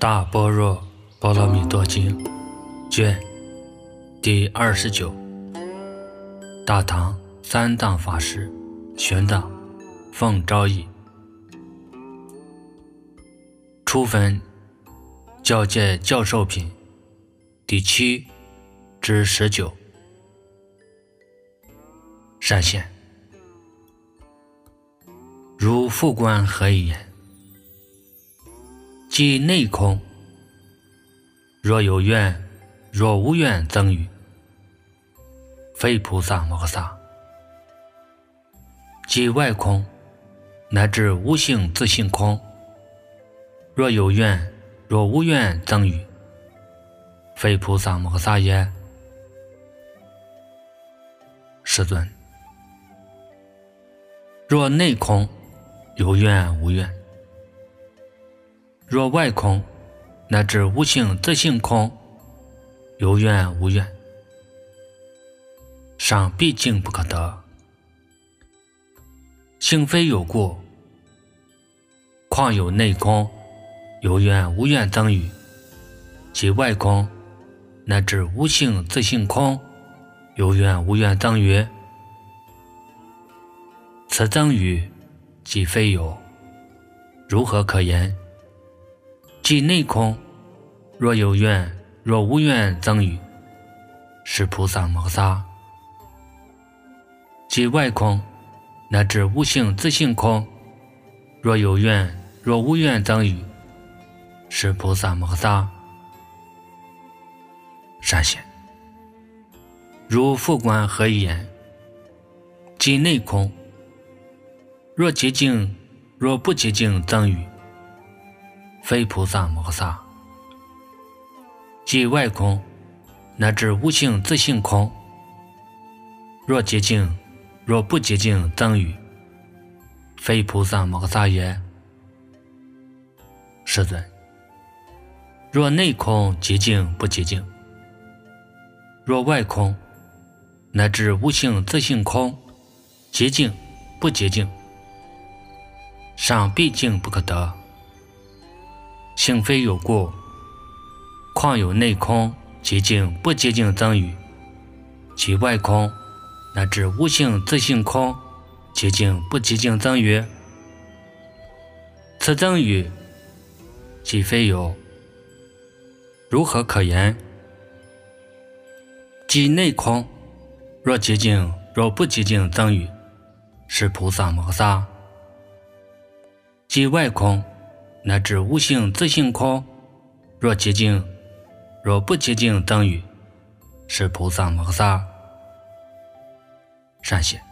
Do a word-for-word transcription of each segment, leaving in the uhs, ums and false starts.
大般若波罗蜜多经卷第二十九，大唐三藏法师玄奘奉诏译，初分教戒教授品第七至十九。善现，如复观何以言？即内空，若有愿若无愿增语，非菩萨摩诃萨；即外空，乃至无性自性空，若有愿若无愿增语，非菩萨摩诃萨也。世尊，若内空，有愿无愿；若外空，乃至无性自性空，有愿无愿，尚毕竟不可得。性非有故，况有内空，有愿无愿增语，即外空，乃至无性自性空，有愿无愿增语。此增语即非有，如何可言？即内空，若有愿若无愿增语，是菩萨摩诃萨；即外空，乃至无性自性空，若有愿若无愿增语，是菩萨摩诃萨。善现，如复观何以言？即内空，若洁净若不洁净增语，非菩萨摩诃萨；即外空，乃至无性自性空，若洁净若不洁净增语，非菩萨摩诃萨也。世尊，若内空洁净不洁净，若外空，乃至无性自性空，洁净不洁净，尚毕竟不可得。性非有故，况有内空洁净不洁净增语，其外空，乃至无性自性空，洁净不洁净增语。此增语即非有，如何可言？即内空，若洁净若不洁净增语，是菩萨摩诃萨；即外空，乃至无性自性空，若洁净若不洁净增语，是菩萨摩诃萨。善现，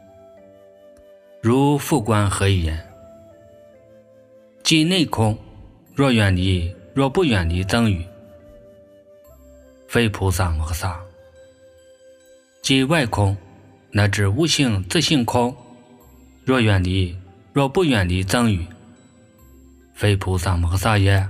如复观何以言？即内空，若远离若不远离增语，非菩萨摩诃萨；即外空，乃至无性自性空，若远离若不远离增语，非菩萨摩诃萨也。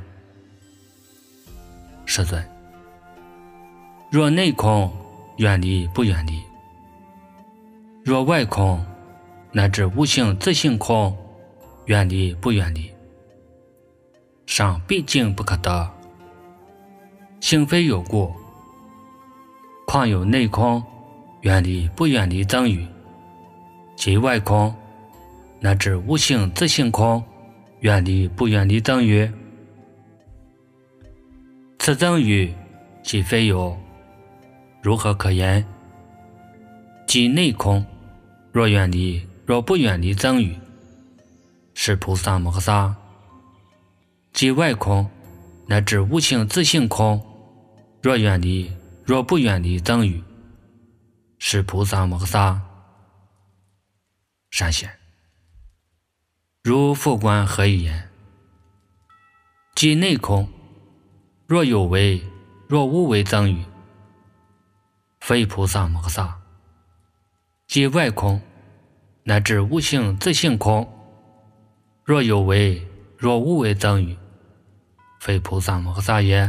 世尊，若内空远离不远离，若外空，乃至无性自性空，远离不远离，尚毕竟不可得。性非有故，况有内空远离不远离增语，即外空，乃至无性自性空，远离不远离增语。此增语即非有，如何可言？即内空，若远离若不远离增语，是菩萨摩诃萨；即外空，乃至无性自性空，若远离若不远离增语，是菩萨摩诃萨。善现，如复观何以言？即内空，若有为若无为增语，非菩萨摩诃萨；即外空，乃至无性自性空，若有为若无为增语，非菩萨摩诃萨也。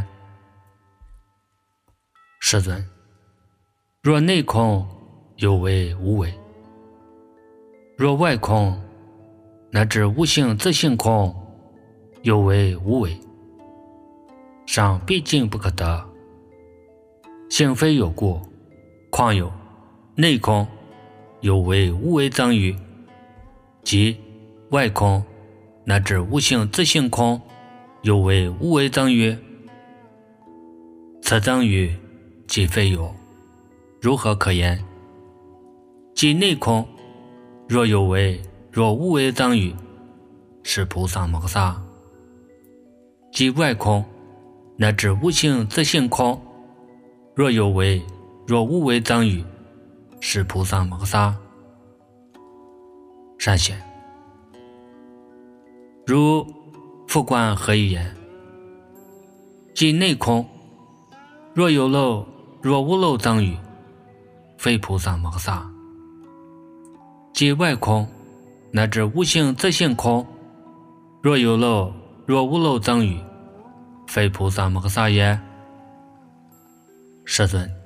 世尊，若内空有为无为，若外空，乃至无性自性空，有为无为， 上毕竟不可得。性非有故，况有内空，有为无为增于，即外空，乃至无性自性空，有为无为增于。此增于即非有，如何可言？即内空，若有为若无为增于，是菩萨摩诃萨；即外空，乃至无性自性空，若有为若无为增于，是菩萨摩诃萨。善显，如复观何以言？即内空，若有漏若无漏增于，非菩萨摩诃萨；即外空，乃至无性自性空，若有漏若无漏增于，非菩萨摩诃萨也。世尊，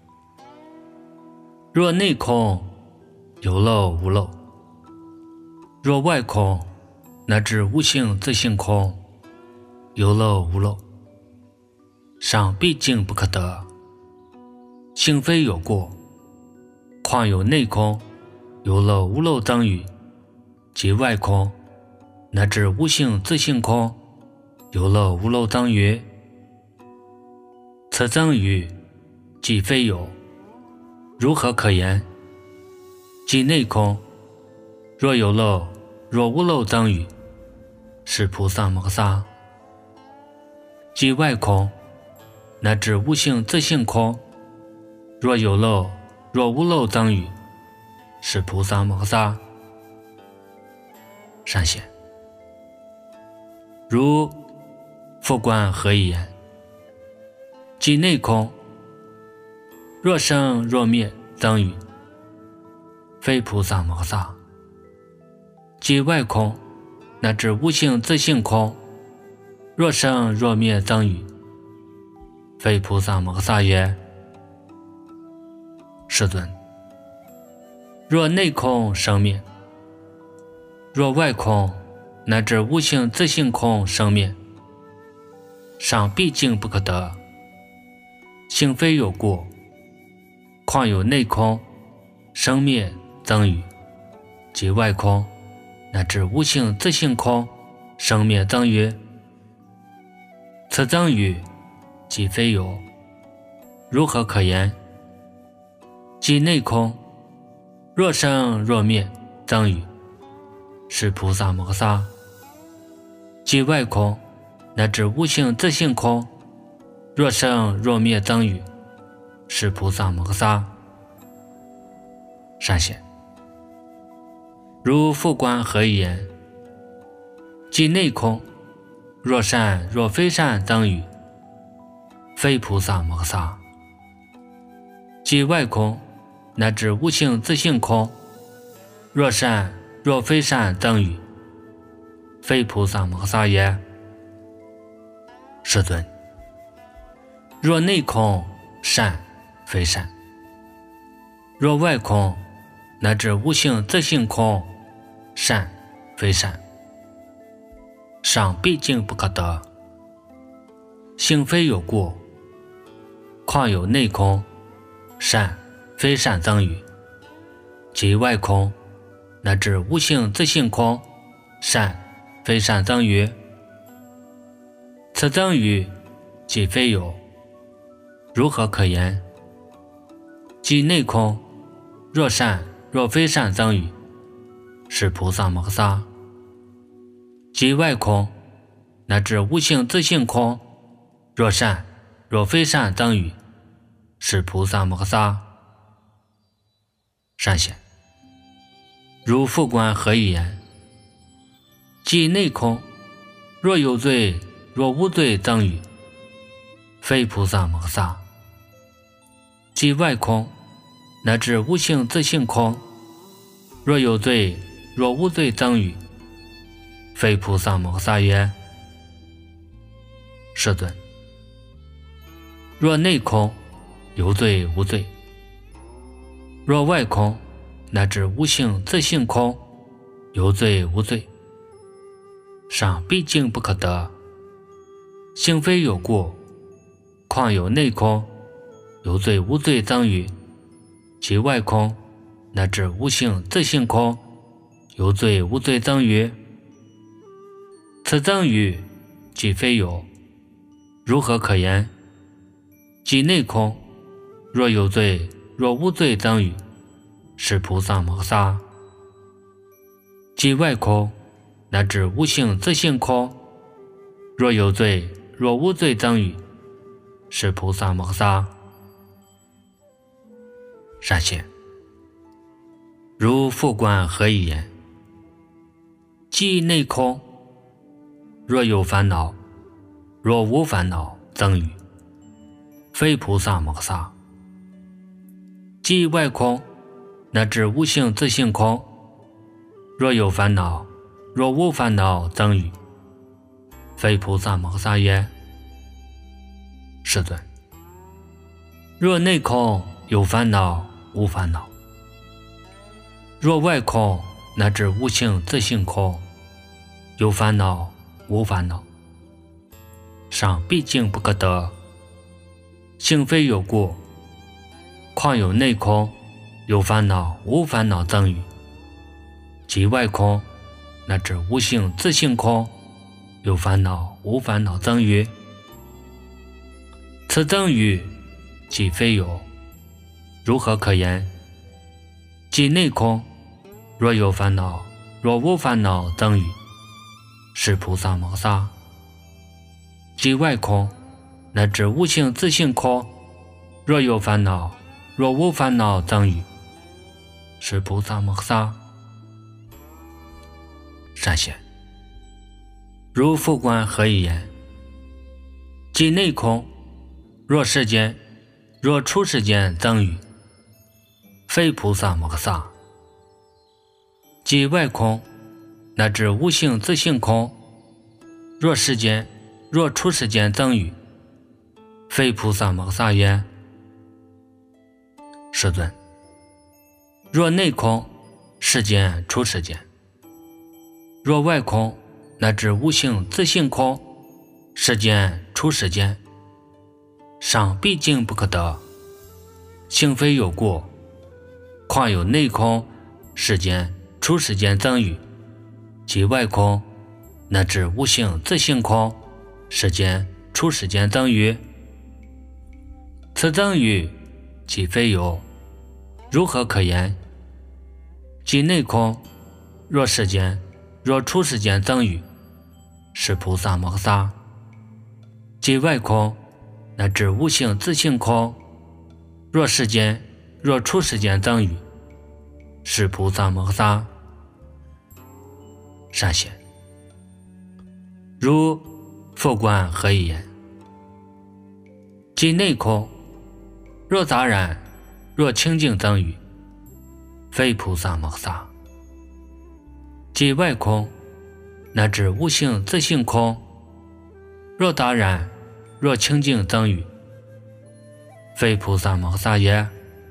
若内空有漏无漏，若外空乃至无性自性空，有漏无漏，上毕竟不可得。性非有过，况有内空，有漏无漏增于，即外空，乃至无性自性空，有漏无漏增于。此增于即非有，如何可言？即内空，若有漏若无漏增于，是菩萨摩诃萨；即外空，乃至无性自性空，若有漏若无漏增于，是菩萨摩诃萨。善显，如复观何以言？即内空，若生若灭增于，非菩萨摩诃萨；即外空，乃至无性自性空，若生若灭增于，非菩萨摩诃萨也。世尊，若内空生灭，若外空乃至无性自性空生灭，上毕竟不可得。性非有故，况有内空生灭增于，即外空乃至无性自性空生灭增于。此增于即非有，如何可言？即内空，若生若灭增于，是菩萨摩诃萨；即外空，乃至无性自性空，若生若灭增于，是菩萨摩诃萨。善显，如复观何以言？即内空，若善若非善增于，非菩萨摩诃萨；即外空，乃至无性自性空，若善若非善增于，非菩萨摩诃萨也。世尊，若内空善非善，若外空乃至无性自性空善非善，上毕竟不可得。性非有故，况有内空善非善增于，即外空乃至无性自性空善非善增于。此增于即非有，如何可言？即内空，若善若非善增于，是菩萨摩诃萨；即外空，乃至无性自性空，若善若非善增于，是菩萨摩诃萨。善显，如复观何以言？即内空，若有罪若无罪增于，非菩萨摩诃萨；即外空，乃至无性自性空，若有罪若无罪增于，非菩萨摩诃萨也。世尊，若内空有罪无罪，若外空乃至无性自性空，有罪无罪，上毕竟不可得。 性非有故，况有内空，有罪无罪增于其外空，乃至无性自性空，有罪无罪增于此增于即非有，如何可言？即内空，若有罪若无罪增于是菩萨摩萨；即外空，乃至无性自性空，若有罪若无罪增于是菩萨摩萨。善显，如复观何以言？即内空，若有烦恼若无烦恼增于非菩萨摩萨；即外空，乃至无性自性空，若有烦恼若无烦恼增于非菩萨摩萨也。世尊，若内空有烦恼无烦恼，若外空乃至无性自性空，有烦恼无烦恼，尚毕竟不可得。性非有故，况有内空，有烦恼无烦恼增于即外空，乃至无性自性空，有烦恼无烦恼增于此增于即非有，如何可言？即内空，若有烦恼若无烦恼增于是菩萨摩萨；即外空，乃至无性自性空，若有烦恼若无烦恼增于是菩萨摩萨。善显，如复观何以言？即内空，若世间若出世间增于非菩萨摩萨；即外空，乃至无性自性空，若世间若出世间增于非菩萨摩萨也。世尊，若内空，世间出世间；若外空，乃至无性自性空，世间出世间，尚毕竟不可得。性非有故，况有内空，世间出世间增于即外空，乃至无性自性空，世间出世间增于此增于即非有，如何可言？即内空，若世间若出世间增于是菩萨摩萨；即外空，乃至无性自性空，若世间若出世间增于是菩萨摩萨。善显，如复观何以言？即内空，若杂染若清净增于非菩萨摩萨；即外空，乃至无性自性空，若杂染若清净增于非菩萨摩萨也。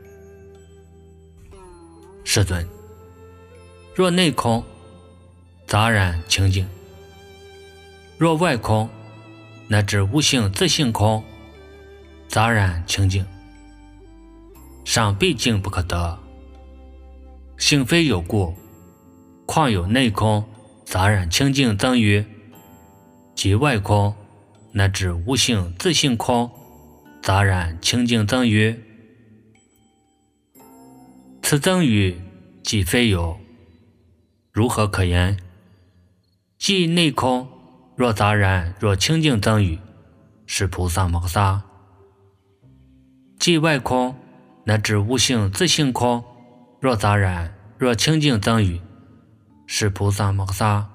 世尊，若内空杂染清净，若外空，乃至无性自性空，杂染清净，尚毕竟不可得。性非有故，况有内空杂染清净增于即外空，乃至无性自性空，杂染清净增于此增于即非有，如何可言？即内空，若杂染若清净增于是菩萨摩萨；即外空，乃至无性自性空，若杂染若清净增于是菩萨摩萨。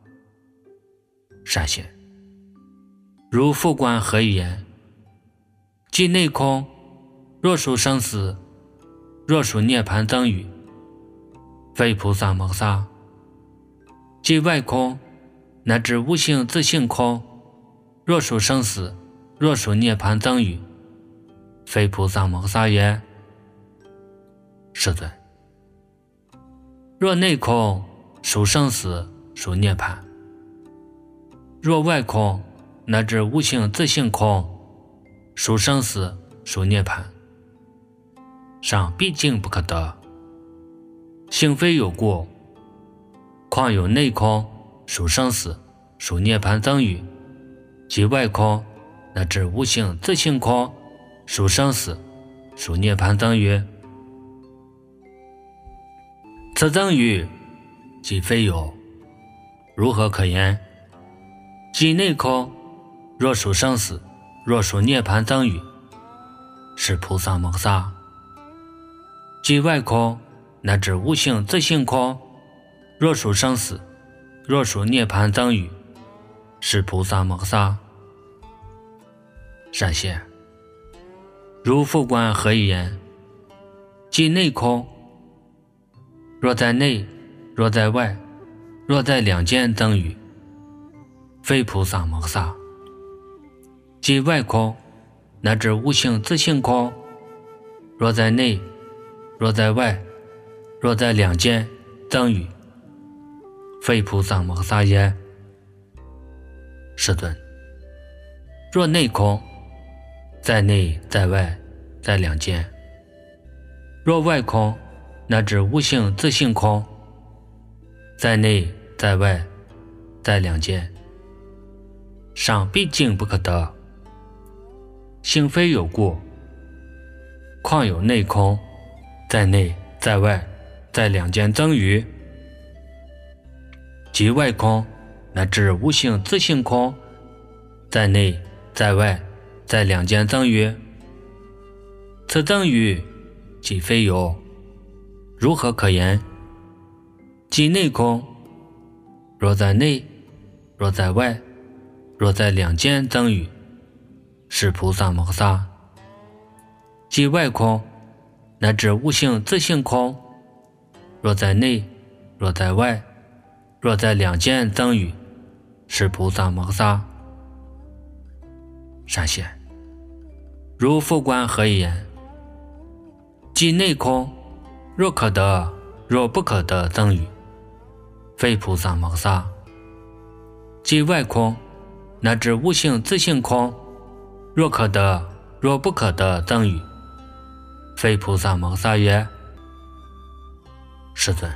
善显，如复观何以言？即内空，若属生死若属涅盘增于非菩萨摩萨；即外空，乃至无性自性空，若属生死若属涅盘增于非菩萨摩萨也。世尊，若内空属生死属涅盘，若外空乃至无性自性空，属生死，属涅槃。上毕竟不可得，性非有故，况有内空，属生死，属涅槃增语，即外空，乃至无性自性空，属生死，属涅槃增语。此增语即非有，如何可言？即内空，若属生死，若属涅槃增语，是菩萨摩诃；即外空，乃至无性自性空，若属生死，若属涅槃增语，是菩萨摩诃。善现，如复观何以言？即内空，若在内，若在外，若在两间增语，非菩萨摩诃；即外空，乃至无性自性空，若在内，若在外，若在两间增语，非菩萨摩诃也。世尊，若内空，在内在外在两间；若外空，乃至无性自性空，在内在外在两间，上毕竟不可得，性非有故，况有内空，在内在外在两间增语，即外空，乃至无性自性空，在内在外在两间增语。此增语即非有，如何可言？即内空，若在内，若在外，若在两间增语，是菩萨摩诃；即外空，乃至无性自性空，若在内，若在外，若在两间增语，是菩萨摩诃。善现，如复观何以言？即内空，若可得，若不可得增语，非菩萨摩诃；即外空，乃至无性自性空，若可得，若不可得增语，非菩萨摩诃也。世尊，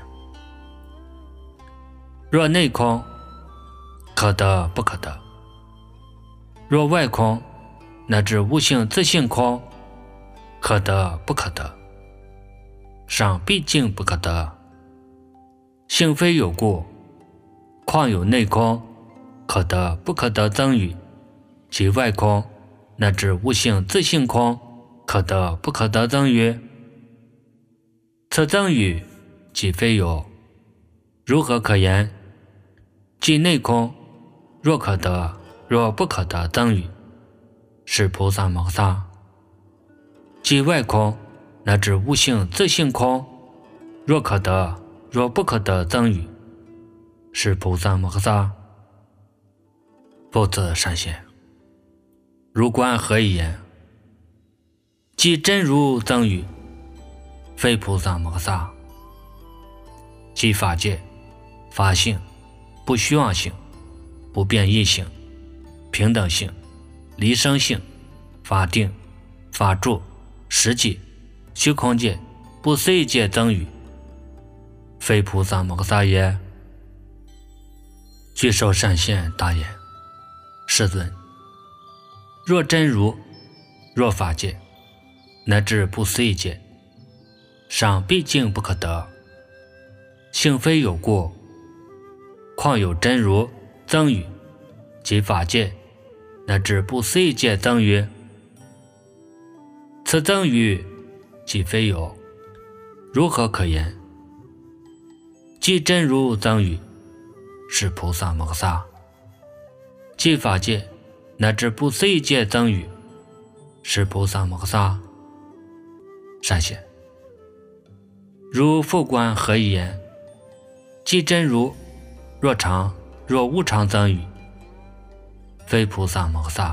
若内空，可得不可得；若外空，乃至无性自性空，可得不可得。上毕竟不可得，性非有故，况有内空，可得不可得增语，即外空，乃至无性自性空，可得不可得增语。此增语即非有，如何可言？即内空，若可得，若不可得增语，是菩萨摩诃；即外空，乃至无性自性空，若可得，若不可得增语，是菩萨摩诃。复次善现，如观何以言？即真如增语，非菩萨摩诃；即法界、法性、不虚妄性、不变异性、平等性、离生性、法定、法住、实际、虚空界、不思议界增语，非菩萨摩诃也。具受善现大言：世尊，若真如，若法界，乃至不思议界，上毕竟不可得，性非有故，况有真如增语，即法界，乃至不思议界增语。此增语即非有，如何可言？即真如增语，是菩萨摩诃；即法界，乃至不思议界增语，是菩萨摩诃。善现，如复观何以言？即真如，若常若无常增语，非菩萨摩诃；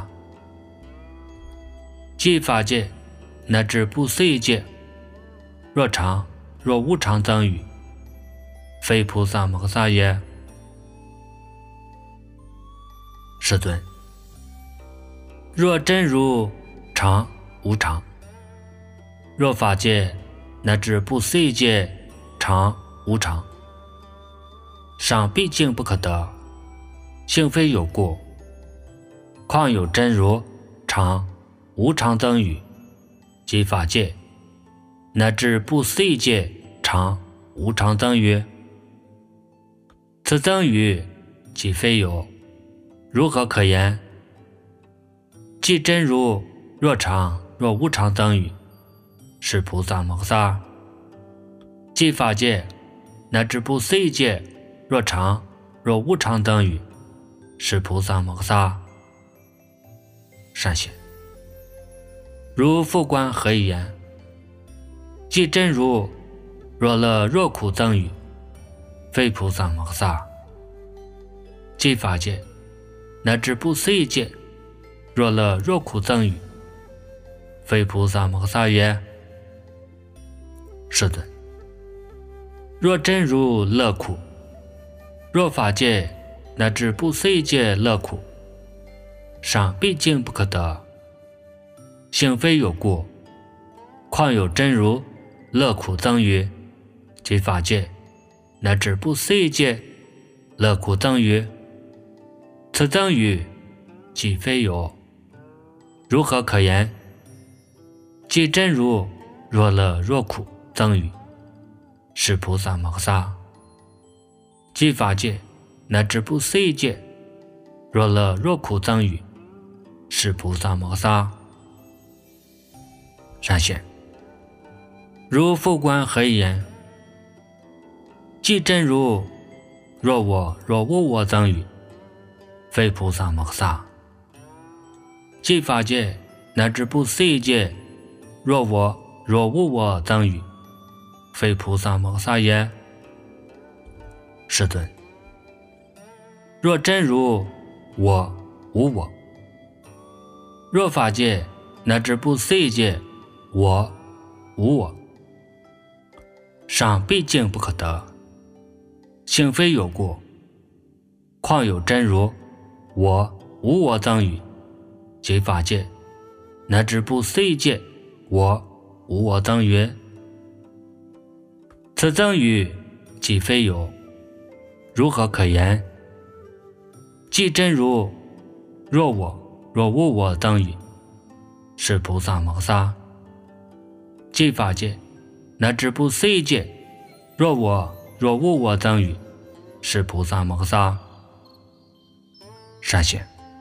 即法界，乃至不思议界，若常若无常增语，非菩萨摩诃也。世尊， 若真如常无常，若法界乃至不思议界常无常，尚毕竟不可得，性非有过，况有真如常无常等语，即法界乃至不思议界常无常等语，此等语即非有，如何可言？即真如若常若无常等语，是菩萨摩萨；即法界乃至不思议界若常若无常等语，是菩萨摩萨。善显，如复观何以言？即真如若乐若苦等语，非菩萨摩萨；即法界乃至不思议界若乐若苦等语，非菩萨摩萨也。世尊，若真如乐苦，若法界乃至不思议界乐苦，尚毕竟不可得，性非有过，况有真如乐苦等语，即法界乃至不思议界乐苦等语，此等语即非有，如何可言？即真如若乐若苦等语，是菩萨摩萨；即法界乃至不思议界若乐若苦等语，是菩萨摩萨。善显，如复观何以言？即真如若我若无我等语，非菩萨摩萨；即法界乃至不思议界若我若无我等语，非菩萨摩萨也。世尊，若真如我无我，若法界乃至不思议界我无我，尚毕竟不可得，性非有过，况有真如我无我等语，即法界乃至不思议界我无我等语，此等语即非有，如何可言？即真如若我若无我等语，是菩萨摩萨；即法界乃至不思议界若我若无我等语，是菩萨摩萨。善显，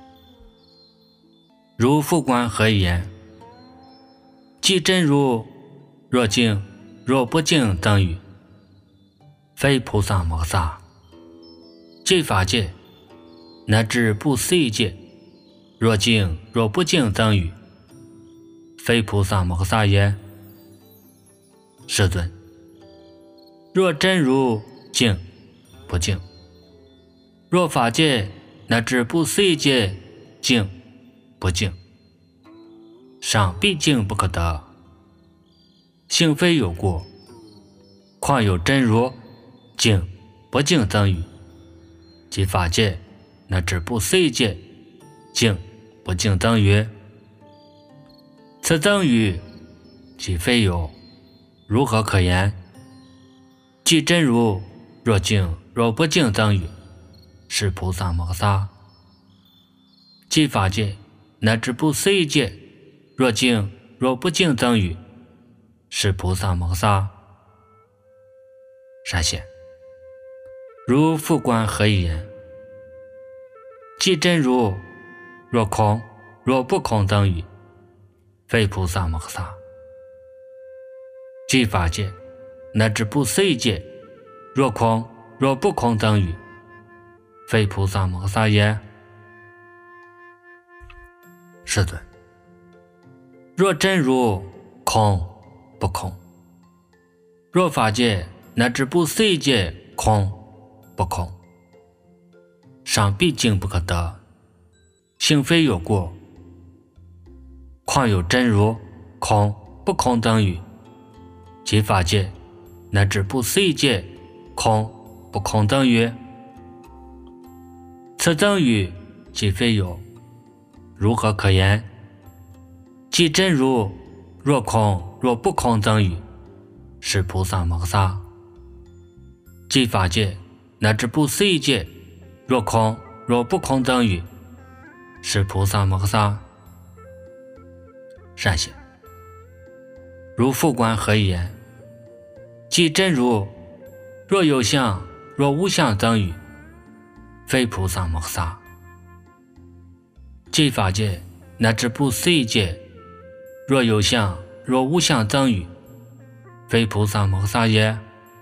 如复观何以言？即真如若净若不净等语，非菩萨摩萨；即法界乃至不思议界若净若不净等语，非菩萨摩萨也。世尊，若真如净不净，若法界乃至不思议界净不净，尚毕竟不可得，性非有过，况有真如净不净等语，即法界乃至不思议界净不净等语，此等语即非有，如何可言？即真如若净若不净等语，是菩萨摩萨；即法界乃至不思议界若净若不净等语，是菩萨摩萨。善显，如复观何以言？即真如若空若不空等语，非菩萨摩萨；即法界乃至不思议界若空若不空等语，非菩萨摩萨也。世尊，若真如空不空，若法界乃至不思议界空不空，尚毕竟不可得，性非有过，况有真如空不空等语，即法界乃至不思议界空不空等语，此等语即非有， 如何可言？即真如，若空若不空等于，是菩萨摩诃萨。即法界乃至不思议界，若空若不空等于，是菩萨摩诃萨。善显，如复观何以言？即真如，若有相若无相等于，非菩萨摩诃萨。即法界乃至不思议界，若有相若无相等于，非菩萨摩诃萨也。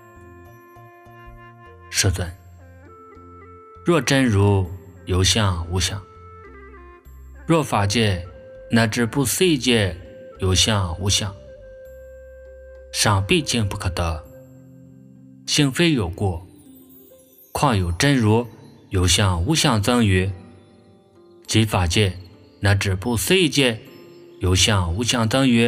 世尊，若真如有相无相，若法界乃至不思议界有相无相，尚毕竟不可得，性非有过，况有真如有相无相等于？即法界乃至不思议界有相无相等于？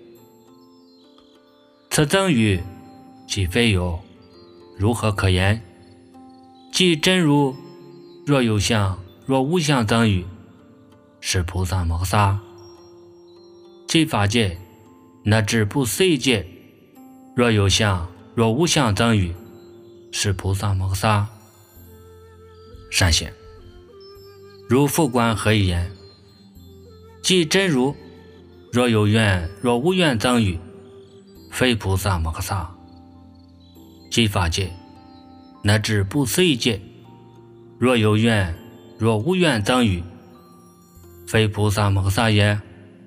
此等于即非有，如何可言？即真如，若有相若无相等于，是菩萨摩诃萨。即法界乃至不思议界，若有相若无相等于，是菩萨摩诃萨。善显，如复观何以言？即真如，若有愿若无愿等于，非菩萨摩诃萨。即法界乃至不思议界，若有愿若无愿等于，非菩萨摩诃萨也。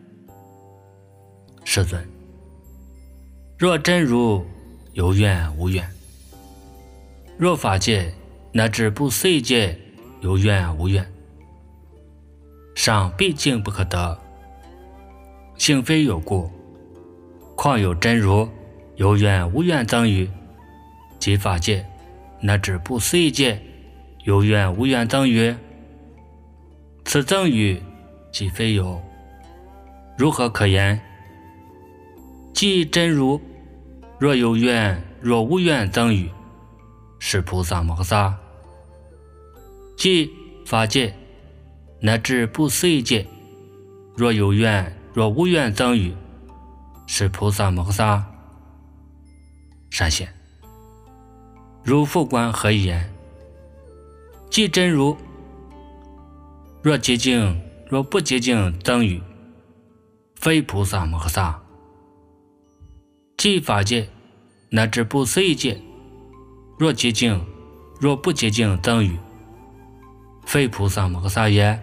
世尊，若真如有愿无愿，若法界乃至不思议界有愿无愿，尚毕竟不可得，性非有过，况有真如有愿无愿等于？即法界乃至不思议界有愿无愿等于？此等于即非有，如何可言？即真如，若有愿若无愿等于，是菩萨摩诃萨。即法界乃至不思议界，若有愿若无愿等于，是菩萨摩诃萨。善显，如复观何以言？即真如，若洁净若不洁净等于，非菩萨摩诃萨。即法界乃至不思议界，若洁净若不洁净等于，非菩萨摩诃萨也。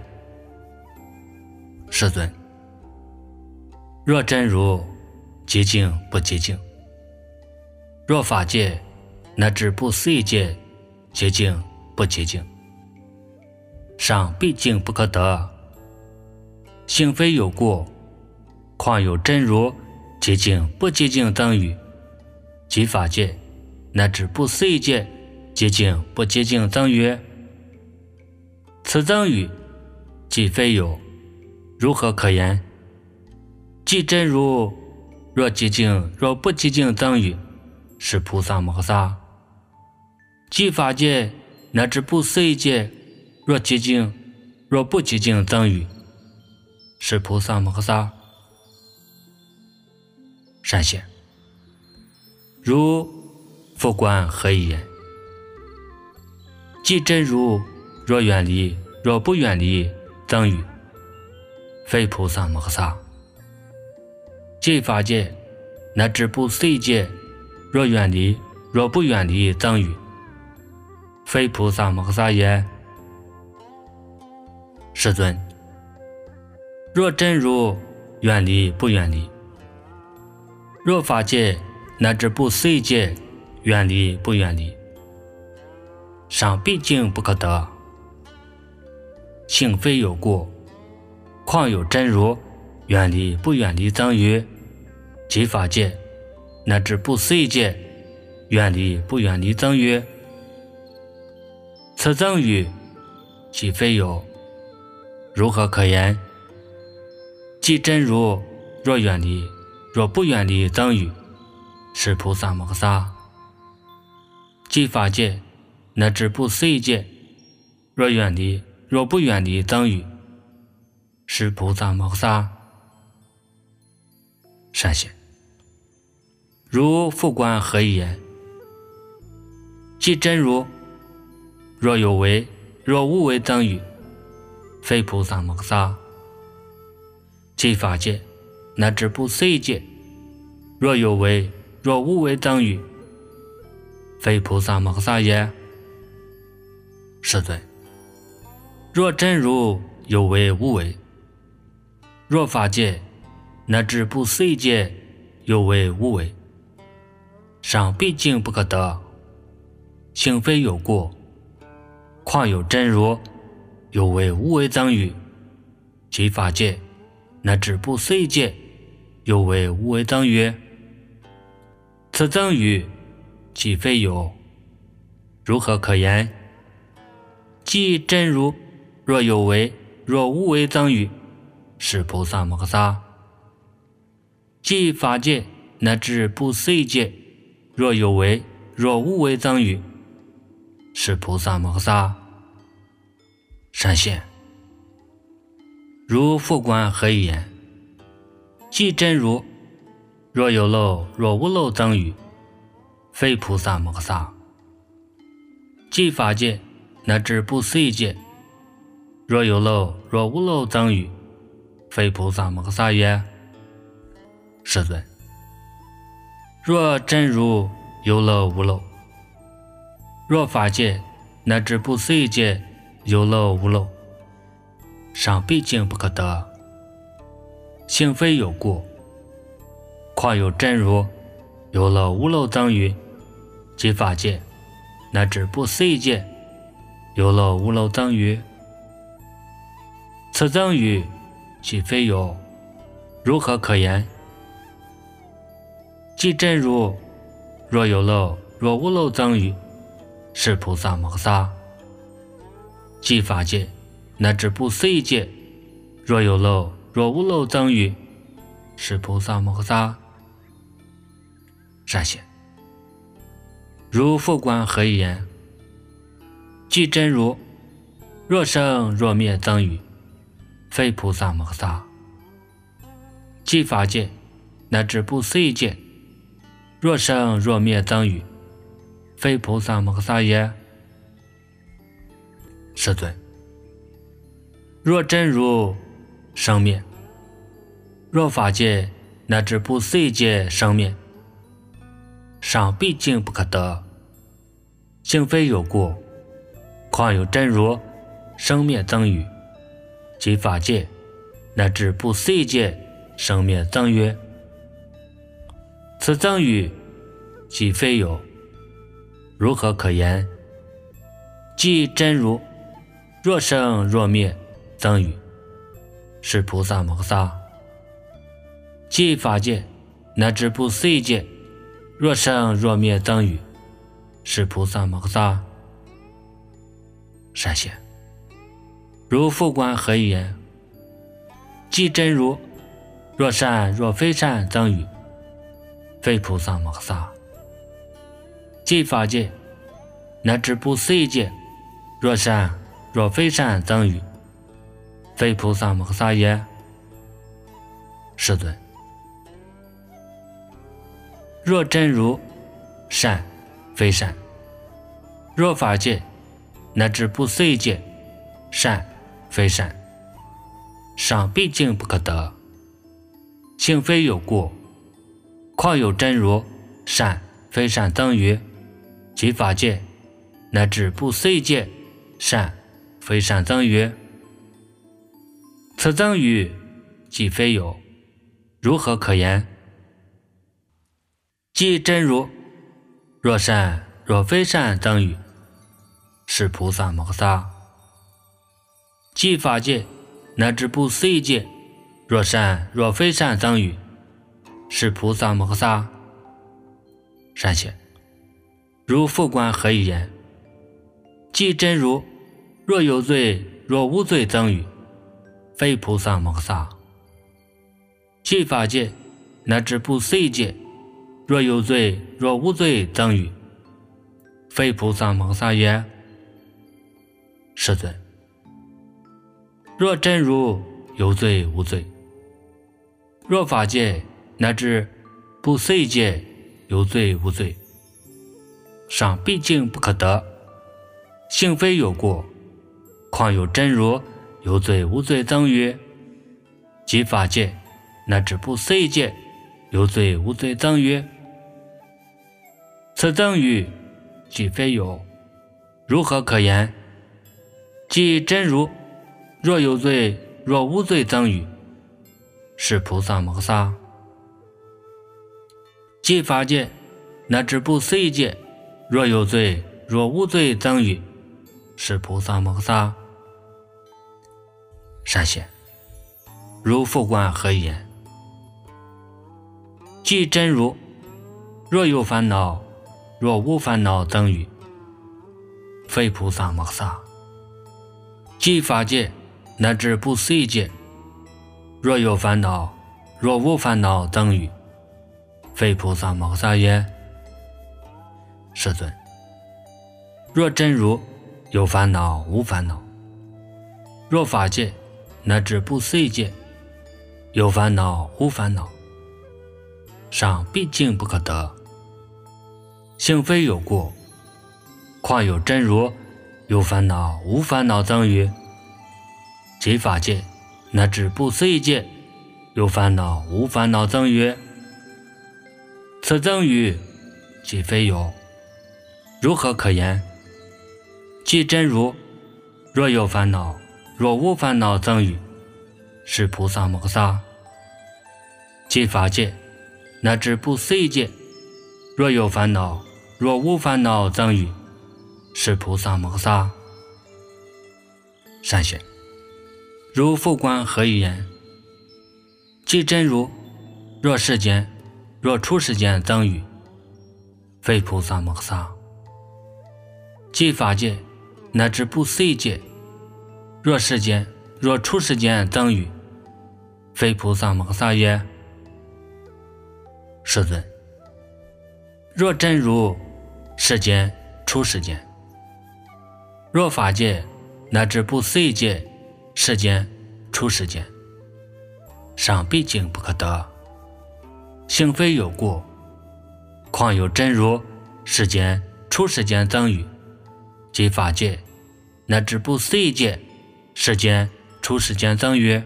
世尊，若真如洁净不洁净，若法界乃至不思议界洁净不洁净，尚毕竟不可得，性非有过，况有真如洁净不洁净等于？即法界乃至不思议界洁净不洁净等于？此等于即非有，如何可言？即真如，若洁净若不洁净等于，是菩萨摩诃萨。即法界乃至不思议界若洁净若不洁净等于，是菩萨摩诃萨。善显，如复观何以言？即真如，若远离若不远离等于，非菩萨摩诃萨。即法界乃至不思议界，若远离若不远离等于，非菩萨摩诃萨也。世尊，若真如远离不远离，若法界乃至不思议界远离不远离，尚毕竟不可得，性非有过，况有真如远离不远离等于？即法界乃至不思议界远离不远离等于？此等于即非有，如何可言？即真如，若远离若不远离等于，是菩萨摩诃萨。即法界乃至不思议界若远离若不远离等于， 是菩萨摩诃萨。善贤，如复观何以言？即真如，若有为，若无为增语，非菩萨摩诃萨。即法界，乃至不思议界，若有为，若无为增语，非菩萨摩诃萨也。世尊，若真如有为无为，若法界乃至不思议界有为无为，尚毕竟不可得，性非有过，况有真如有为无为增语，即法界乃至不思议界有为无为增语，此增语既非有，如何可言？即真如若有为，若无为增语，是菩萨摩诃萨。即法界乃至不思议界，若有为，若无为增语，是菩萨摩诃萨。善贤，如复观何以言？即真如若有漏，若无漏增语，非菩萨摩诃萨。即法界乃至不思议界，若有漏，若无漏增语，非菩萨摩诃萨也。世尊，若真如有漏无漏，若法界乃至不思议界有漏无漏，尚毕竟不可得，性非有过，况有真如有漏无漏增语，即法界乃至不思议界有漏无漏增语，此增语既非有，如何可言？即真如若有漏，若无漏增语，是菩萨摩诃萨。即法界乃至不思议界，若有漏，若无漏增语，是菩萨摩诃萨。善贤，如复观何以言？即真如若生若灭增语，非菩萨摩诃萨。即法界乃至不思议界，若生若灭增语，非菩萨摩诃萨也。世尊，若真如生灭，若法界乃至不思议界生灭，尚毕竟不可得，性非有过，况有真如生灭增语，即法界乃至不思议界生灭增语，此增语既非有，如何可言？即真如若生若灭增语，是菩萨摩诃萨。即法界乃至不思议界若生若灭增语，是菩萨摩诃萨。善贤，如复观何以言？即真如若善若非善增语，非菩萨摩诃萨。即法界乃至不思议界若善若非善增语，非菩萨摩诃萨也。世尊，若真如善非善，若法界乃至不思议界善非善，尚毕竟不可得，性非有过，况有真如善非善增语，即法界乃至不思议界善非善增语，此增语既非有，如何可言？即真如若善若非善增语，是菩萨摩诃萨。即法界乃至不思议界若善若非善增语，是菩萨摩诃萨。善贤，如复观何以言？即真如若有罪若无罪增语，非菩萨摩诃萨。即法界乃至不思议界若有罪若无罪增语，非菩萨摩诃萨也。世尊，若真如有罪无罪。若法界乃至不随界，有罪无罪。上毕竟不可得，性非有过，况有真如，有罪无罪增于即法界乃至不随界，有罪无罪增于此增于即非有，如何可言？即真如若有罪若无罪增于是菩萨摩萨。即法界乃至不随界，若有罪若无罪增于是菩萨摩萨。善显，如复观何以言？即真如若有烦恼若无烦恼增于非菩萨摩萨。即法界乃至不随界，若有烦恼若无烦恼增于非菩萨摩萨也。世尊，若真如有烦恼无烦恼，若法界乃至不随界有烦恼无烦恼，上毕竟不可得，性非有过，况有真如有烦恼无烦恼增于即法界乃至不随界有烦恼无烦恼增于此增于即非有，如何可言？即真如若有烦恼若无烦恼增于是菩萨摩萨。即法界乃至不随界，若有烦恼若无烦恼增于是菩萨摩萨。善显，如复观何以言？即真如若世间若出世间增于非菩萨摩萨。即法界乃至不随界，若世间若出世间增于非菩萨摩萨也。世尊，若真如世间出世间，若法界乃至不随界世间出世间，上毕竟不可得，性非有过，况有真如世间出世间增于即法界乃至不随界世间出世间增于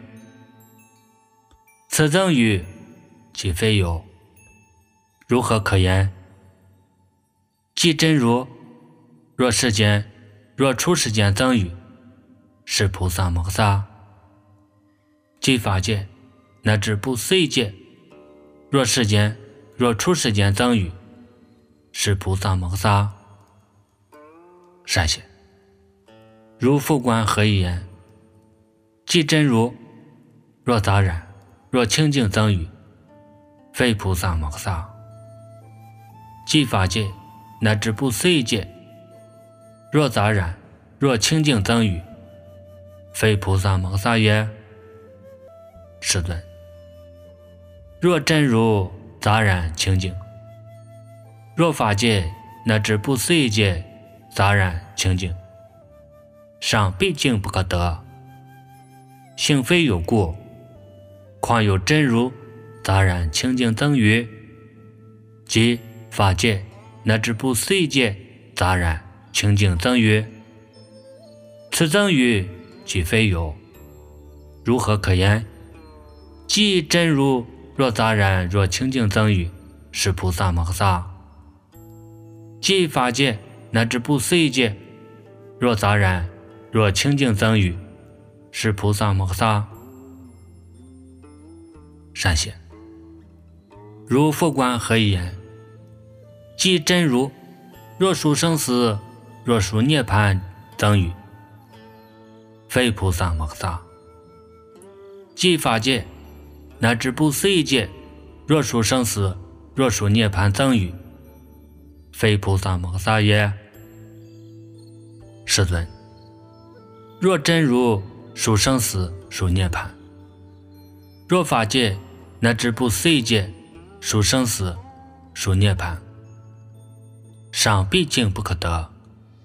此增于即非有，如何可言？即真如若世间若出世间增于是菩萨摩萨。即法界乃至不随界，若世间若出世间增于是菩萨摩萨。善显，如复观何以言？即真如若杂染若清净增于非菩萨摩萨。即法界乃至不随界，若杂染若清净增于非菩萨摩萨也。世尊，若真如杂染清净，若法界乃至不随界杂染清净，上毕竟不可得，性非有过，况有真如杂染清净增于即法界乃至不随界杂染清净增于此增于即非有，如何可言？即真如若杂染若清净增于是菩萨摩萨。即法界乃至不随界若杂染若清净增于是菩萨摩萨。善显，如复观何以言？即真如若属生死若属涅槃增于非菩萨摩萨。即法界乃至不随界若属生死若属涅槃增于非菩萨摩萨也。世尊，若真如属生死属涅槃，若法界乃至不随界属生死属涅槃，上毕竟不可得，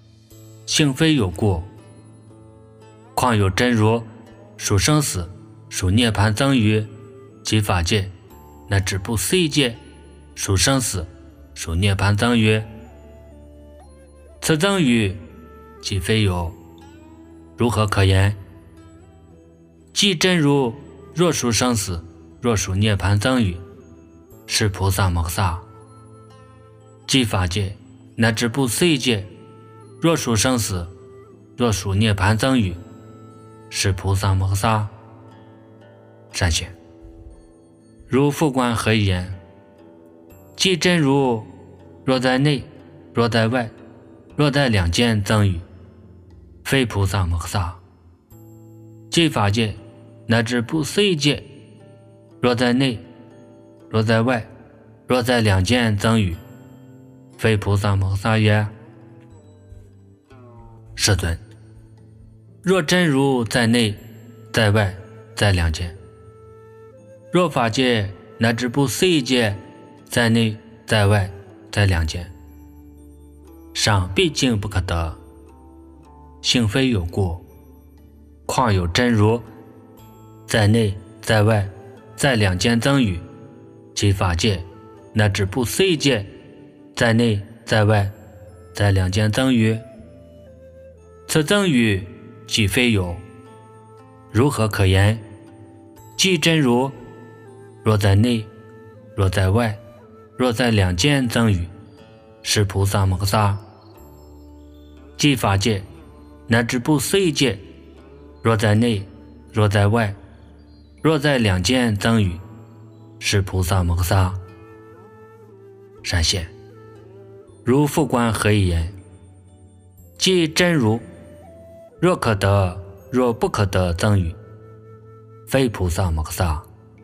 性非有过，况有真如属生死属涅槃增余，即法界乃至不思议界，属生死，属涅槃增余。此增余即非有，如何可言？即真如若属生死，若属涅槃增余，是菩萨摩诃萨。即法界乃至不思议界，若属生死，若属涅槃增余，是菩萨摩诃萨。善显，如复观何以言？即真如若在内，若在外，若在两间增余，非菩萨摩诃萨。即法界乃至不思议界，若在内，若在外，若在两间增余，非菩萨摩诃萨也。世尊，若真如在内，在外，在两间，若法界乃至不思议界，在内，在外，在两间，尚毕竟不可得，性非有故，况有真如在内，在外，在两间增余，其法界乃至不思议界，在内，在外，在两间增余，此增余即非有，如何可言？即真如若在内，若在外，若在两间增余，是菩萨摩诃萨。即法界乃至不思议界，若在内，若在外，若在两间增余，是菩萨摩诃萨。善显，如复观何以言？即真如若可得，若不可得增余，非菩萨摩诃萨。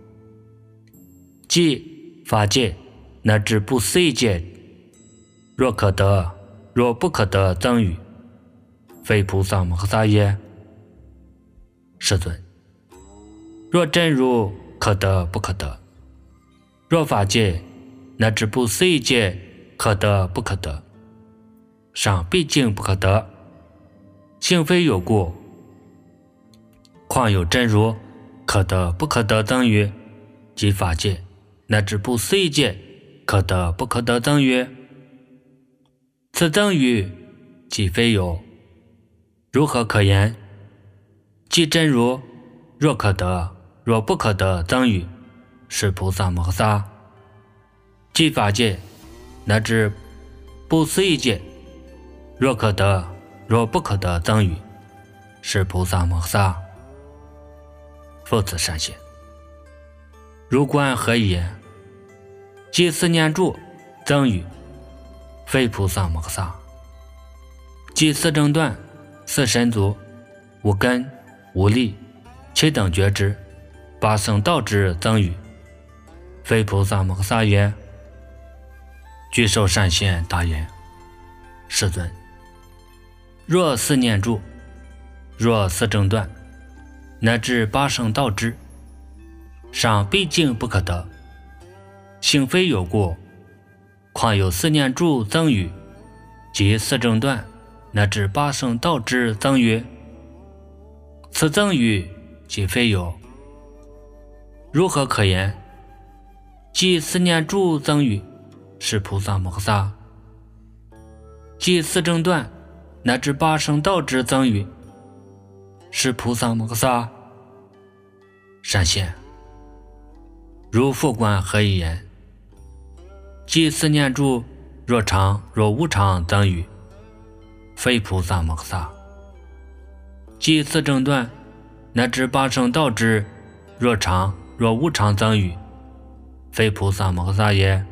即法界乃至不思议界，若可得，若不可得增余，非菩萨摩诃萨也。世尊，若真如可得不可得，若法界乃至不思议界可得不可得，尚毕竟不可得，性非有故，况有真如可得不可得增余，即法界乃至不思议界可得不可得增余，此增余即非有，如何可言？即真如若可得，若不可得增余，是菩萨摩诃萨。即法界乃至不思议界，若可得，若不可得增余，是菩萨摩诃萨。复次善显，如观何以言？即思念住增余，非菩萨摩诃萨。即四正断、四神足、五根、五力、七等觉知、八僧道之增余，非菩萨摩诃萨也。具受善现答言：世尊，若四念住，若四正断，乃至八圣道之，尚毕竟不可得，性非有故，况有四念住增余，即四正断乃至八圣道之增余，此增余即非有，如何可言？即四念住增余，是菩萨摩诃萨。即四正断乃至八圣道之增余，是菩萨摩诃萨。善显，如复观何以言？即四念住若常若无常增余，非菩萨摩诃萨。即四正断乃至八圣道之若常若无常增余，非菩萨摩诃萨也。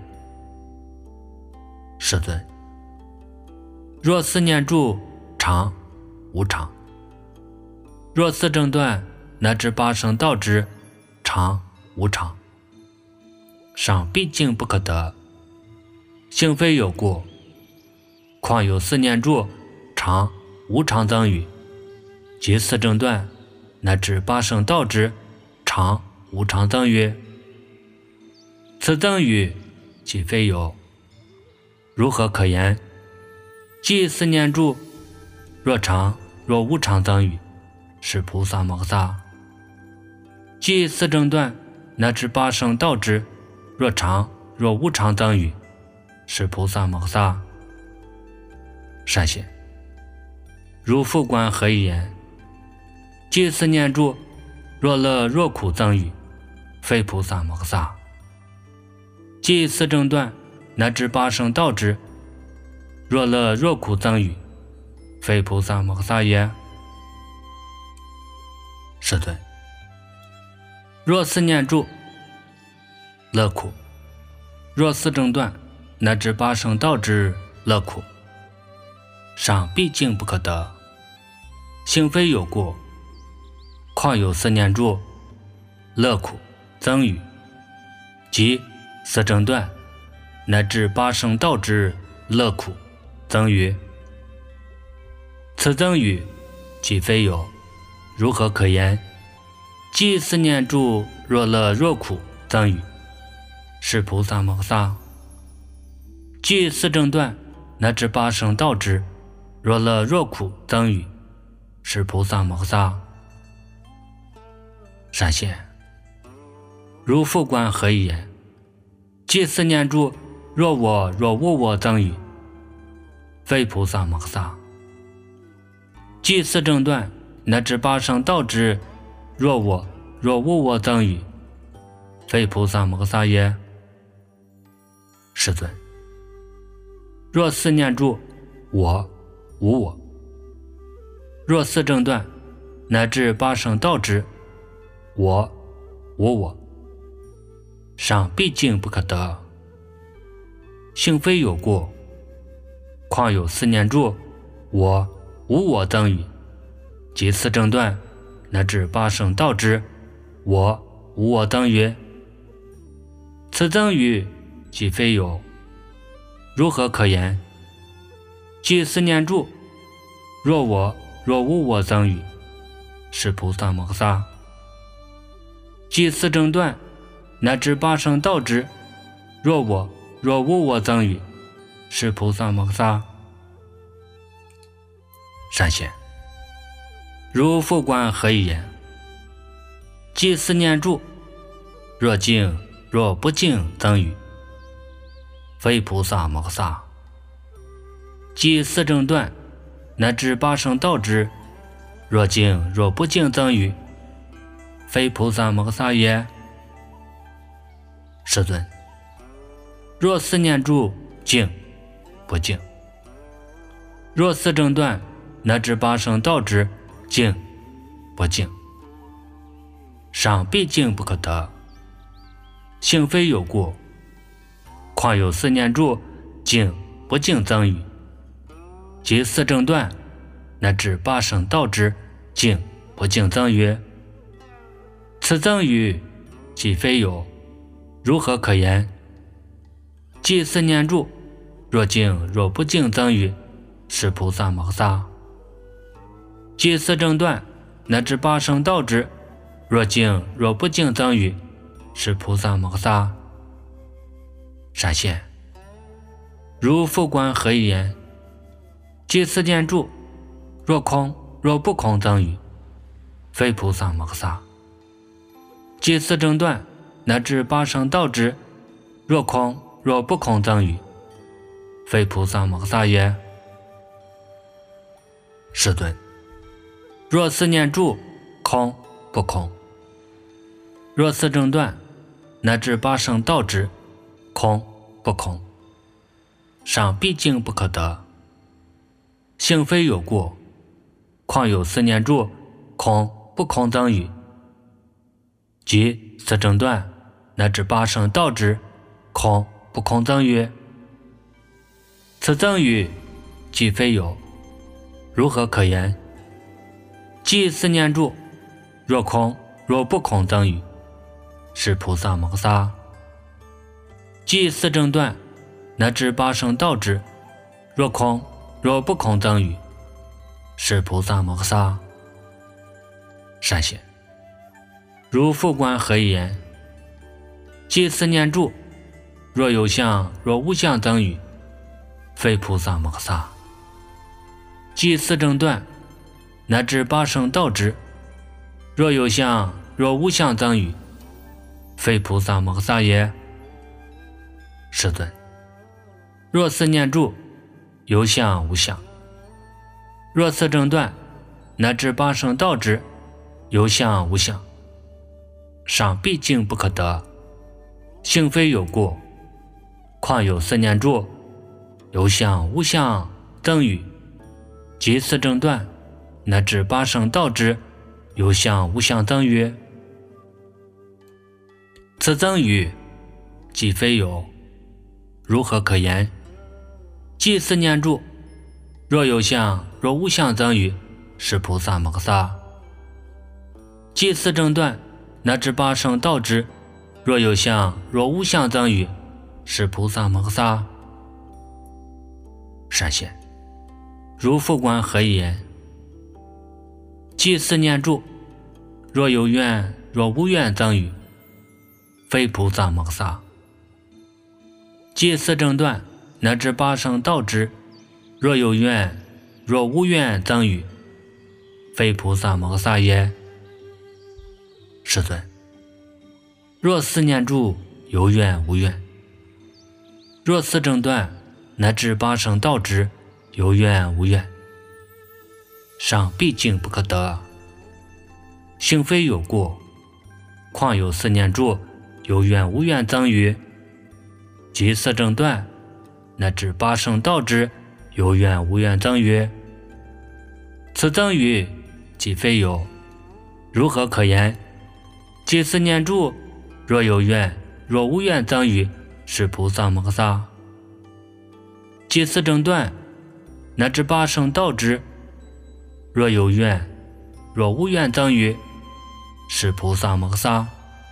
世尊，若四念住常无常，若四正断乃至八圣道之常无常，尚毕竟不可得，性非有故，况有四念住常无常增余，即四正断乃至八圣道之常无常增余，此增余即非有，如何可言？即四念住若常若无常增余，是菩萨摩诃萨。 即四正断，乃至八圣道之，若常若无常等语，是菩萨摩诃萨。善显，如复观何以言？即四念住，若乐若苦增语，非菩萨摩诃萨。即四正断，乃至八圣道之，若乐若苦增语，非菩萨摩诃萨也。世尊，若四念住，乐苦；若四正断，乃至八圣道之乐苦，尚毕竟不可得，性非有故，况有四念住，乐苦增语，即四正断，乃至八圣道之乐苦增语。此增语既非有，如何可言？即四念住，若乐若苦增语，是菩萨摩诃萨。即四正断，乃至八圣道之，若乐若苦增语，是菩萨摩诃萨。善显，如复观何以言？即四念住，若我若无我增语，非菩萨摩诃萨。即四正断，乃至八圣道之，若我若无我增语，非菩萨摩诃萨也。世尊，若四念住，我无我；若四正断，乃至八圣道之，我无我，尚毕竟不可得，性非有故，况有四念住，我无我增语，即四正断，乃至八圣道之，我无我增语。此增语既非有，如何可言？即四念住，若我若无我增语，是菩萨摩诃萨。即四正断，乃至八圣道之，若我若无我增语，是菩萨摩诃萨。善显，如复观何以言？即四念住，若净若不净增语，非菩萨摩诃萨。即四正断，乃至八圣道之，若净若不净增语，非菩萨摩诃萨也。世尊，若四念住净不净，若四正断，乃至八圣道之净不净，尚毕竟不可得，性非有故，况有四念住净不净增语，即四正断，乃至八圣道之净不净增语。此增语既非有，如何可言？即四念住，若净若不净增语，是菩萨摩诃萨。即四正断，乃至八圣道之，若净若不净增语，是菩萨摩诃萨。善显，如复观何以言？即四念住，若空若不空增语，非菩萨摩诃萨。即四正断，乃至八圣道之，若空若不空增语，非菩萨摩诃萨也。世尊，若四念住，空不空；若四正断，乃至八圣道之，空不空，尚毕竟不可得，性非有故，况有四念住，空不空增语，即四正断，乃至八圣道之，空不空增语。此增语既非有，如何可言？即四念住，若空若不空增语，是菩萨摩诃萨。即四正断，乃至八圣道之，若空若不空增语，是菩萨摩诃萨。善显，如复观何以言？即四念住，若有相若无相增语，非菩萨摩诃萨。即四正断，乃至八圣道之，若有相若无相增语，非菩萨摩诃萨也。世尊，若四念住，有相无相；若四正断，乃至八圣道之，有相无相。尚毕竟不可得，性非有过，况有四念住，有相无相增语，即四正断，乃至八圣道之，有相无相增语。此增语即非有，如何可言？即四念住，若有相若无相增语，是菩萨摩诃萨；即四正断，乃至八圣道之，若有相若无相增语，是菩萨摩诃萨。善现，如复观何以言？即四念住，若有愿若无愿增语，非菩萨摩诃萨；即四正断，乃至八圣道之，若有愿若无愿增语，非菩萨摩诃萨也。世尊，若四念住，有愿无愿；若四正断，乃至八圣道之，有愿无愿。尚毕竟不可得，性非有过，况有四念住，有愿无愿增语，即四正断，乃至八圣道之，有愿无愿增语。此增语即非有，如何可言？即四念住，若有愿若无愿增语，是菩萨摩诃萨；即四正断，乃至八圣道之，若有愿若无愿增语，是菩萨摩诃萨。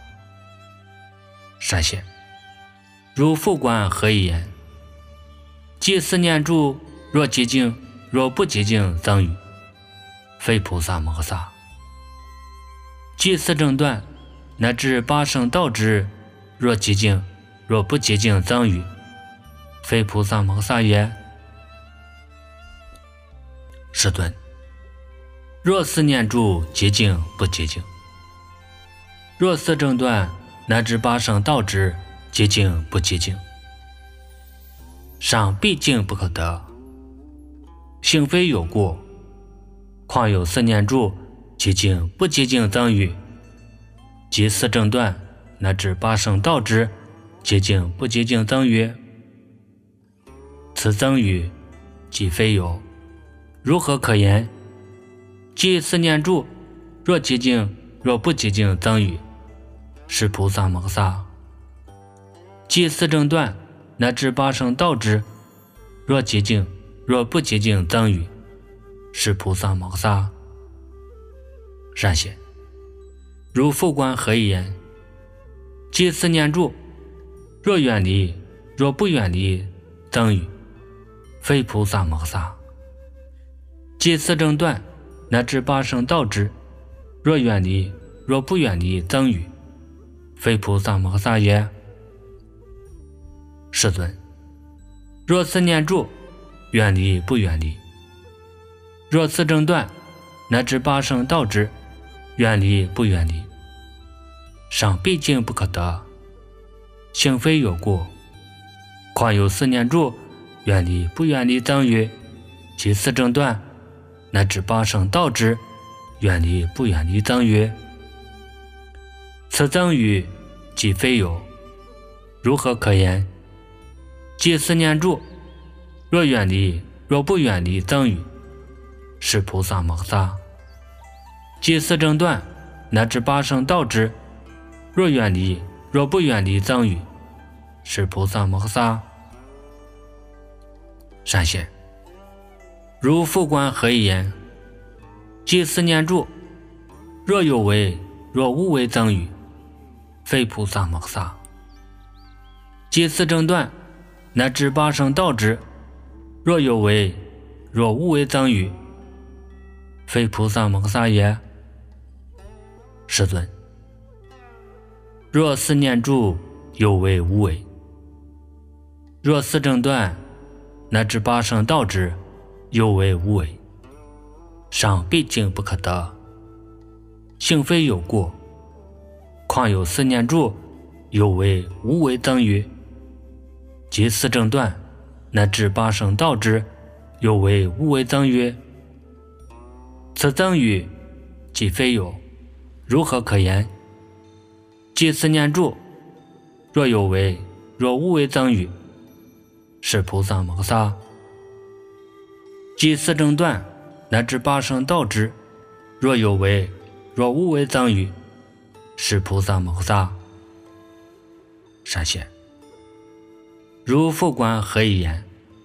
善现，如复观何以言？即四念住，若极静若不极静增语，非菩萨摩诃萨；即四正断，乃至八圣道之，若极静若不极静增语，非菩萨摩诃萨也。世尊，若四念住极静不极静，若四正断，乃至八圣道之，极静不极静，尚毕竟不可得，性非有过，况有四念住，极静不极静增语，即四正断，乃至八圣道之，极静不极静增语。此增语即非有，如何可言？即四念住，若极静若不极静增语，是菩萨摩诃萨；即四正断，乃至八圣道之，若极静若不极静增语，是菩萨摩诃萨。善现，如复观何以言？即四念住，若远离若不远离增语，非菩萨摩诃萨；即四正断，乃至八圣道之，若远离若不远离增语，非菩萨摩诃萨也。世尊，若四念住，远离不远离；若四正断，乃至八圣道之，远离不远离，尚毕竟不可得，性非有过，况有四念住，远离不远离增语，即四正断，乃至八圣道之，远离不远离增语。此增语即非有，如何可言？即四念住，若远离若不远离增语，是菩萨摩诃萨；即四正断，乃至八圣道之，若远离若不远离增语，是菩萨摩诃萨。善现，如复观何以言？即四念住，若有为若无为增语，非菩萨摩诃萨；即四正断，乃至八圣道之，若有为若无为增语，非菩萨摩诃萨也。世尊，若四念住有为无为，若四正断，乃至八圣道之，有为无为，尚毕竟不可得，性非有过， 况有四念住，有为无为增于。即四正断，乃至八圣道之，有为无为增于。此增于即非有，如何可言？即四念住，若有为若无为增于，是菩萨摩诃萨。即四正断，乃至八圣道之，若有为若无为增于，是菩萨摩诃萨。善显，如复观何以言？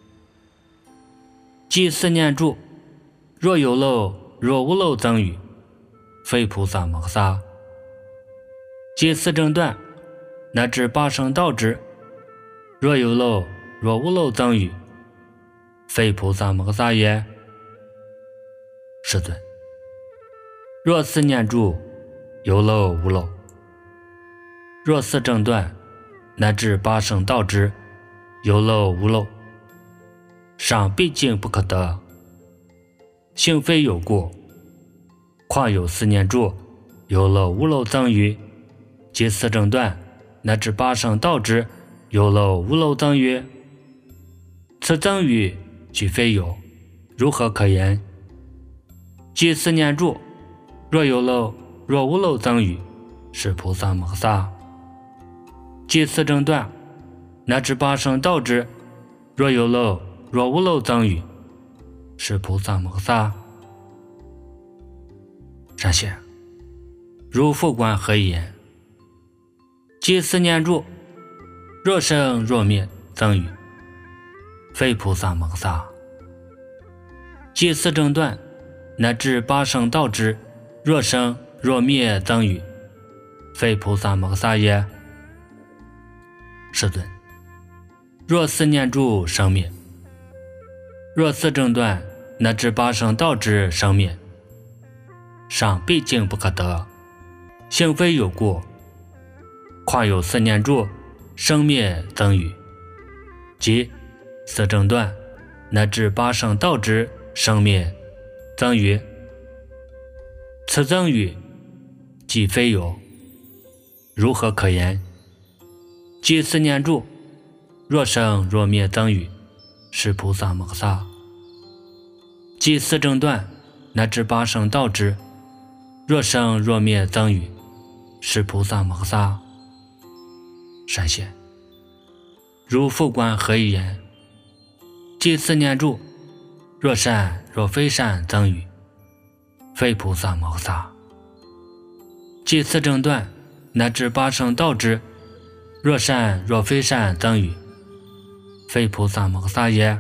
即四念住，若有漏若无漏增于，非菩萨摩诃萨。即四正断，乃至八圣道之，若有漏若无漏增于，非菩萨摩诃萨也。世尊，若四念住，有漏无漏；若四正断，乃至八圣道之，有漏无漏，尚毕竟不可得，性非有过，况有四念住，有漏无漏增于。即四正断，乃至八圣道之，有漏无漏增于。此增于即非有，如何可言？即四念住，若有漏若无漏增于，是菩萨摩诃萨。即四正断，乃至八圣道之，若有漏若无漏增于，是菩萨摩诃萨。善显，如复观何以言？即四念住，若生若灭增于，非菩萨摩诃萨。即四正断，乃至八圣道之，若生若灭增于，非菩萨摩诃萨也。世尊，若四念住生灭，若四正断，乃至八圣道之生灭，尚毕竟不可得，性非有过，况有四念住，生灭增于。即四正断，乃至八圣道之生灭增于。此增于即非有，如何可言？即四念住，若生若灭增于，是菩萨摩诃萨。即四正断，乃至八圣道之，若生若灭增于，是菩萨摩诃萨。善显，如复观何以言？即四念住，若善若非善增于，非菩萨摩诃萨。即四正断，乃至八圣道之，若善若非善增于，非菩萨摩诃萨也。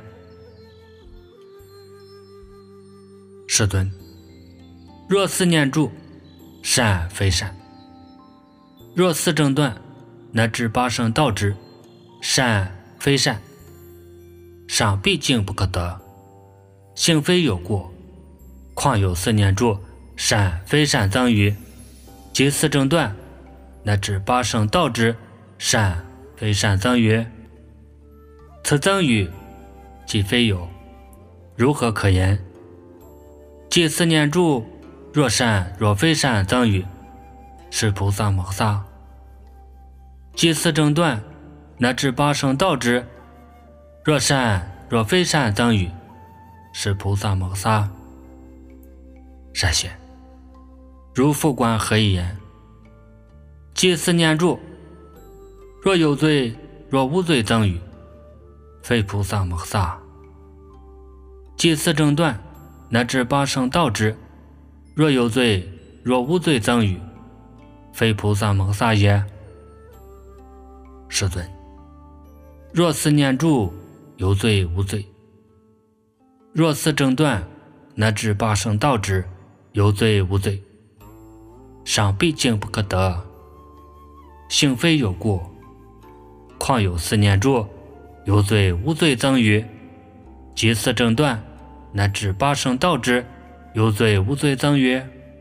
世尊，若四念住，善非善；若四正断，乃至八圣道之，善非善，尚毕竟不可得，性非有过，况有四念住，善非善增于。即四正断，乃至八圣道之，善非善增于。此增于即非有，如何可言？即四念住，若善若非善增于，是菩萨摩诃萨。即四正断，乃至八圣道之，若善若非善增于，是菩萨摩诃萨。善显，如复观何以言？即四念住，若有罪若无罪增于，非菩萨摩诃萨。即四正断，乃至八圣道之，若有罪若无罪增于，非菩萨摩诃萨也。世尊，若四念住，有罪无罪；若四正断，乃至八圣道之，有罪无罪，尚毕竟不可得，性非有过，况有四念住，有罪无罪增于。即四正断，乃至八圣道之，有罪无罪增于。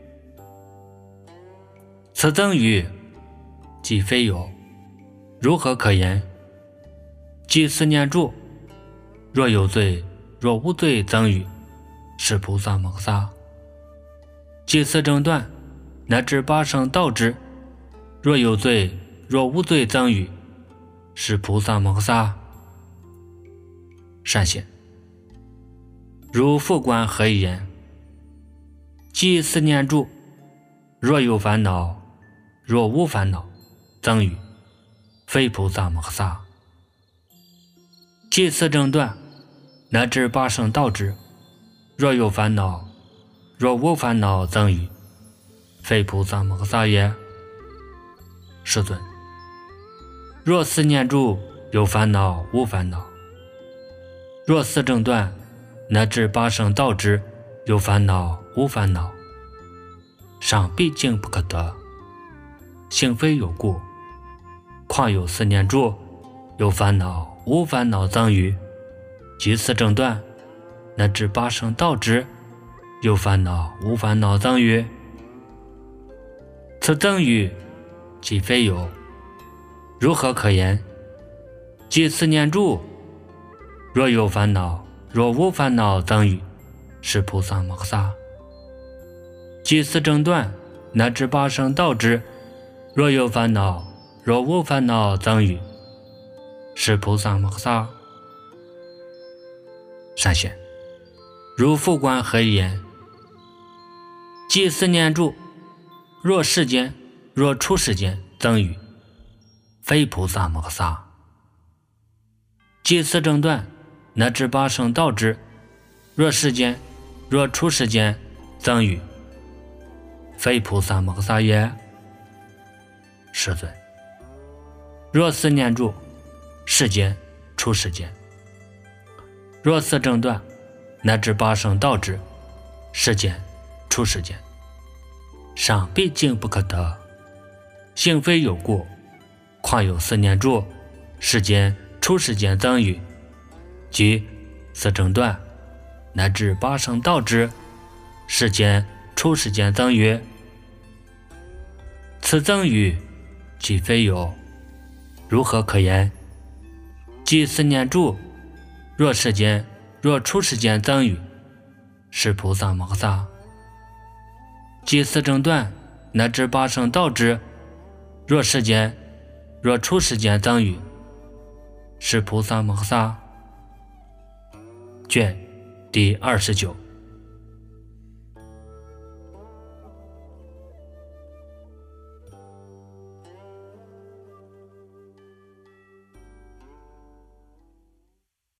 此增于即非有，如何可言？即四念住，若有罪若无罪增于，是菩萨摩诃萨。即四正断，乃至八圣道之， 若有罪，若无罪增与，是菩萨摩诃萨。善显，如复观何以言？即思念住，若有烦恼，若无烦恼增与，非菩萨摩诃萨。即思正断，乃至八圣道之，若有烦恼，若无烦恼增与，非菩萨摩诃萨也。世尊，若思念住，有烦恼无烦恼，若思正断，乃至八圣道之，有烦恼无烦恼，尚毕竟不可得，性非有故，况有思念住，有烦恼无烦恼增与，即思正断，乃至八圣道之，有烦恼无烦恼增与，此增与即非有，如何可言？即思念住，若有烦恼，若无烦恼增与，是菩萨摩诃萨。即思正断，乃至八圣道之，若有烦恼，若无烦恼增与，是菩萨摩诃萨。善显，如复观何以言？即思念住，若世间，若出世间增与，非菩萨摩诃萨。即思正断，乃至八圣道之，若世间，若出世间增与，非菩萨摩诃萨也。世尊，若思念住，世间出世间，若思正断，乃至八圣道之，世间出世间，尚毕竟不可得，性非有故，况有思念住，世间出世间增与，即思正断，乃至八圣道之，世间出世间增与，此增与即非有，如何可言？即思念住，若世间，若出世间增与，是菩萨摩诃萨。即思正断，乃至八圣道之，若世间，若出世间增与，是菩萨摩诃萨。卷第二十九。